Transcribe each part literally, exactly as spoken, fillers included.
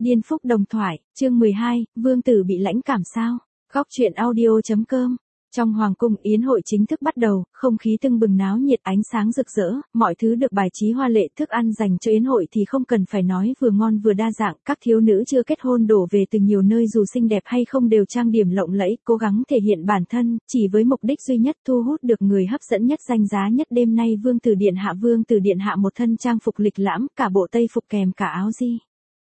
Điên Phúc Đồng Thoại, chương mười hai, Vương tử bị lãnh cảm sao? Góc truyện audio.com. Trong hoàng cung, yến hội chính thức bắt đầu, không khí tưng bừng náo nhiệt, ánh sáng rực rỡ, mọi thứ được bài trí hoa lệ, thức ăn dành cho yến hội thì không cần phải nói, vừa ngon vừa đa dạng, các thiếu nữ chưa kết hôn đổ về từ nhiều nơi dù xinh đẹp hay không đều trang điểm lộng lẫy, cố gắng thể hiện bản thân, chỉ với mục đích duy nhất thu hút được người hấp dẫn nhất, danh giá nhất. Đêm nay Vương tử điện hạ Vương tử điện hạ một thân trang phục lịch lãm, cả bộ tây phục kèm cả áo di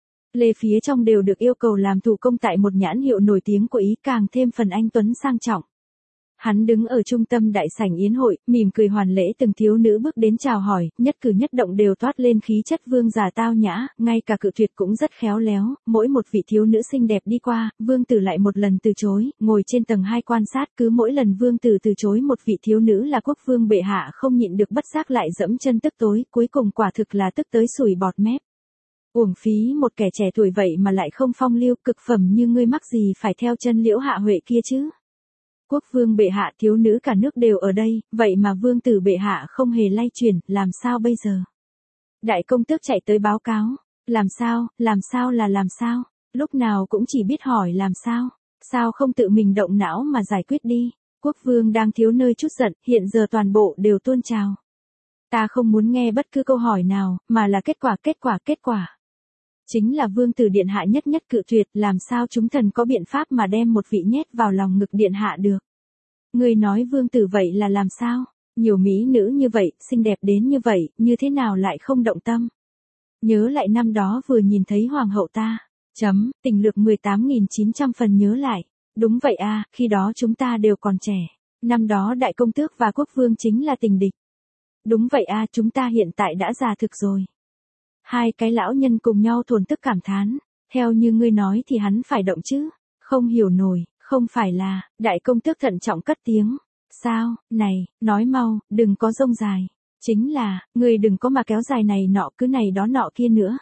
lê phía trong đều được yêu cầu làm thủ công tại một nhãn hiệu nổi tiếng của Ý, càng thêm phần anh tuấn sang trọng. Hắn đứng ở trung tâm đại sảnh yến hội, mỉm cười hoàn lễ, từng thiếu nữ bước đến chào hỏi, nhất cử nhất động đều toát lên khí chất vương giả tao nhã, ngay cả cự tuyệt cũng rất khéo léo. Mỗi một vị thiếu nữ xinh đẹp đi qua, vương tử lại một lần từ chối, ngồi trên tầng hai quan sát, cứ mỗi lần vương tử từ chối một vị thiếu nữ là quốc vương bệ hạ không nhịn được bất giác lại dẫm chân tức tối, cuối cùng quả thực là tức tới sủi bọt mép. Uổng phí một kẻ trẻ tuổi vậy mà lại không phong lưu, cực phẩm như ngươi mắc gì phải theo chân Liễu Hạ Huệ kia chứ. Quốc vương bệ hạ, thiếu nữ cả nước đều ở đây, vậy mà vương tử bệ hạ không hề lay chuyển, làm sao bây giờ? Đại công tước chạy tới báo cáo, làm sao, làm sao là làm sao, lúc nào cũng chỉ biết hỏi làm sao, sao không tự mình động não mà giải quyết đi. Quốc vương đang thiếu nơi chút giận, hiện giờ toàn bộ đều tuôn trào. Ta không muốn nghe bất cứ câu hỏi nào, mà là kết quả, kết quả, kết quả. Chính là vương tử điện hạ nhất nhất cự tuyệt, làm sao chúng thần có biện pháp mà đem một vị nhét vào lòng ngực điện hạ được. Người nói vương tử vậy là làm sao? Nhiều mỹ nữ như vậy, xinh đẹp đến như vậy, như thế nào lại không động tâm? Nhớ lại năm đó vừa nhìn thấy hoàng hậu ta. Chấm, tình lược mười tám nghìn chín trăm phần nhớ lại. Đúng vậy à, khi đó chúng ta đều còn trẻ. Năm đó đại công tước và quốc vương chính là tình địch. Đúng vậy à, chúng ta hiện tại đã già thực rồi. Hai cái lão nhân cùng nhau thổn thức cảm thán, theo như ngươi nói thì hắn phải động chứ, không hiểu nổi, không phải là, đại công tước thận trọng cất tiếng, sao, này, nói mau, đừng có rông dài, chính là, ngươi đừng có mà kéo dài này nọ cứ này đó nọ kia nữa.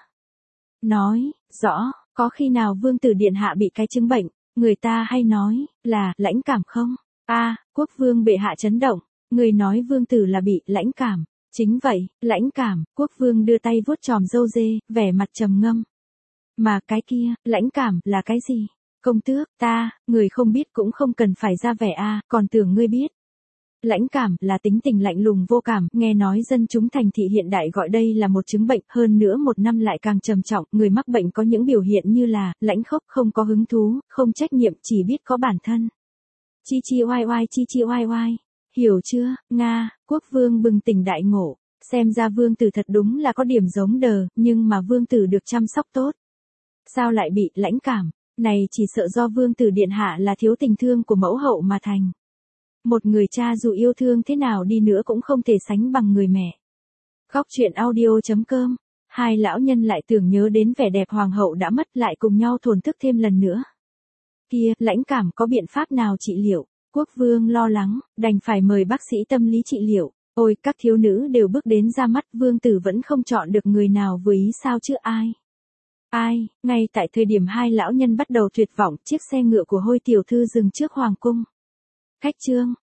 Nói, rõ, có khi nào vương tử điện hạ bị cái chứng bệnh, người ta hay nói, là, lãnh cảm không? A, à, quốc vương bệ hạ chấn động, người nói vương tử là bị, lãnh cảm. Chính vậy, lãnh cảm, quốc vương đưa tay vuốt chòm râu dê, vẻ mặt trầm ngâm. Mà cái kia, lãnh cảm, là cái gì? Công tước, ta, người không biết cũng không cần phải ra vẻ a, à, còn tưởng ngươi biết. Lãnh cảm, là tính tình lạnh lùng vô cảm, nghe nói dân chúng thành thị hiện đại gọi đây là một chứng bệnh, hơn nữa một năm lại càng trầm trọng, người mắc bệnh có những biểu hiện như là, lãnh khốc, không có hứng thú, không trách nhiệm, chỉ biết có bản thân. Chi chi oai oai, chi chi oai oai. Hiểu chưa, Nga, quốc vương bừng tỉnh đại ngộ, xem ra vương tử thật đúng là có điểm giống đờ, nhưng mà vương tử được chăm sóc tốt. Sao lại bị lãnh cảm, này chỉ sợ do vương tử điện hạ là thiếu tình thương của mẫu hậu mà thành. Một người cha dù yêu thương thế nào đi nữa cũng không thể sánh bằng người mẹ. Góc truyện audio.com, hai lão nhân lại tưởng nhớ đến vẻ đẹp hoàng hậu đã mất lại cùng nhau thổn thức thêm lần nữa. Kia, lãnh cảm có biện pháp nào trị liệu? Quốc vương lo lắng, đành phải mời bác sĩ tâm lý trị liệu. Ôi, các thiếu nữ đều bước đến ra mắt, vương tử vẫn không chọn được người nào vừa ý sao chứ ai? Ai, ngay tại thời điểm hai lão nhân bắt đầu tuyệt vọng, chiếc xe ngựa của Hôi tiểu thư dừng trước hoàng cung. Khách trương,